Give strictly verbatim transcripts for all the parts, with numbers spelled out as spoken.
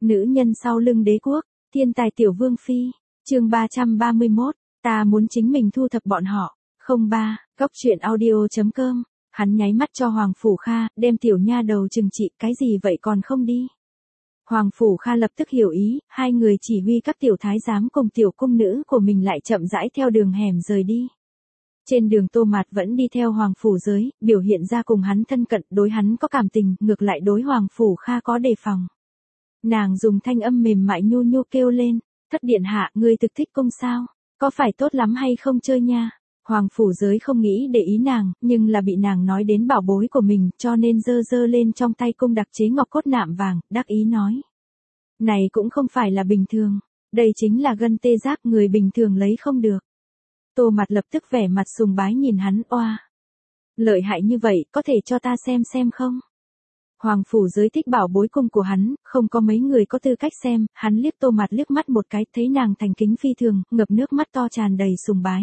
Nữ nhân sau lưng đế quốc, thiên tài tiểu vương phi, chương ba trăm ba mươi mốt, ta muốn chính mình thu thập bọn họ, không ba, góc truyện audio.com, hắn nháy mắt cho Hoàng Phủ Kha, đem tiểu nha đầu trừng trị, cái gì vậy còn không đi. Hoàng Phủ Kha lập tức hiểu ý, hai người chỉ huy các tiểu thái giám cùng tiểu cung nữ của mình lại chậm rãi theo đường hẻm rời đi. Trên đường Tô Mạt vẫn đi theo Hoàng Phủ Giới, biểu hiện ra cùng hắn thân cận, đối hắn có cảm tình, ngược lại đối Hoàng Phủ Kha có đề phòng. Nàng dùng thanh âm mềm mại nhu nhu kêu lên, thất điện hạ, ngươi thực thích cung sao, có phải tốt lắm hay không chơi nha. Hoàng Phủ Giới không nghĩ để ý nàng, nhưng là bị nàng nói đến bảo bối của mình, cho nên giơ giơ lên trong tay cung đặc chế ngọc cốt nạm vàng, đắc ý nói. Này cũng không phải là bình thường, đây chính là gân tê giác, người bình thường lấy không được. Tô Mạt lập tức vẻ mặt sùng bái nhìn hắn, oa. Lợi hại như vậy, có thể cho ta xem xem không? Hoàng Phủ Giới thích bảo bối cung của hắn, không có mấy người có tư cách xem, hắn liếc Tô Mạt liếc mắt một cái, thấy nàng thành kính phi thường, ngập nước mắt to tràn đầy sùng bái.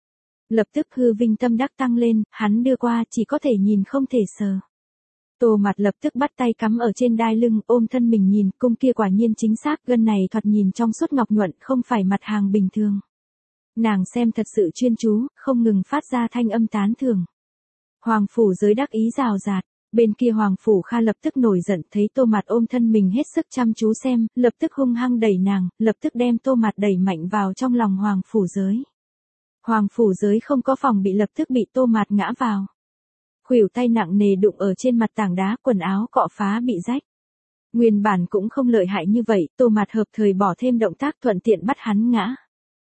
Lập tức hư vinh tâm đắc tăng lên, hắn đưa qua, chỉ có thể nhìn không thể sờ. Tô Mạt lập tức bắt tay cắm ở trên đai lưng, ôm thân mình nhìn, cung kia quả nhiên chính xác, gân này thoạt nhìn trong suốt ngọc nhuận, không phải mặt hàng bình thường. Nàng xem thật sự chuyên chú, không ngừng phát ra thanh âm tán thưởng. Hoàng Phủ Giới đắc ý rào rạt, bên kia Hoàng Phủ Kha lập tức nổi giận, thấy Tô Mạt ôm thân mình hết sức chăm chú xem, lập tức hung hăng đẩy nàng, lập tức đem Tô Mạt đẩy mạnh vào trong lòng Hoàng Phủ Giới. Hoàng Phủ Giới không có phòng bị, lập tức bị Tô Mạt ngã vào. Khuỷu tay nặng nề đụng ở trên mặt tảng đá, quần áo cọ phá bị rách. Nguyên bản cũng không lợi hại như vậy, Tô Mạt hợp thời bỏ thêm động tác thuận tiện bắt hắn ngã.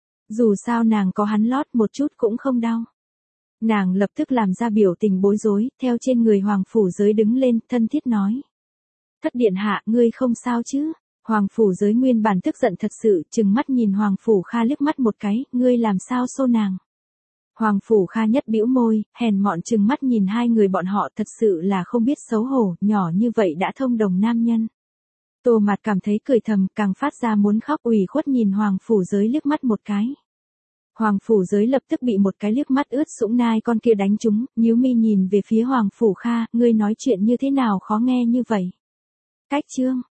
Dù sao nàng có hắn lót một chút cũng không đau. Nàng lập tức làm ra biểu tình bối rối, theo trên người Hoàng Phủ Giới đứng lên, thân thiết nói. Thất điện hạ, ngươi không sao chứ? Hoàng Phủ Giới nguyên bản tức giận thật sự, trừng mắt nhìn Hoàng Phủ Kha liếc mắt một cái, ngươi làm sao xô nàng? Hoàng Phủ Kha nhất bĩu môi, hèn mọn trừng mắt nhìn hai người bọn họ, thật sự là không biết xấu hổ, nhỏ như vậy đã thông đồng nam nhân. Tô Mạt cảm thấy cười thầm, càng phát ra muốn khóc, ủy khuất nhìn Hoàng Phủ Giới liếc mắt một cái. Hoàng Phủ Giới lập tức bị một cái liếc mắt ướt sũng nai con kia đánh trúng, nhíu mi nhìn về phía Hoàng Phủ Kha, ngươi nói chuyện như thế nào khó nghe như vậy? Cách chương,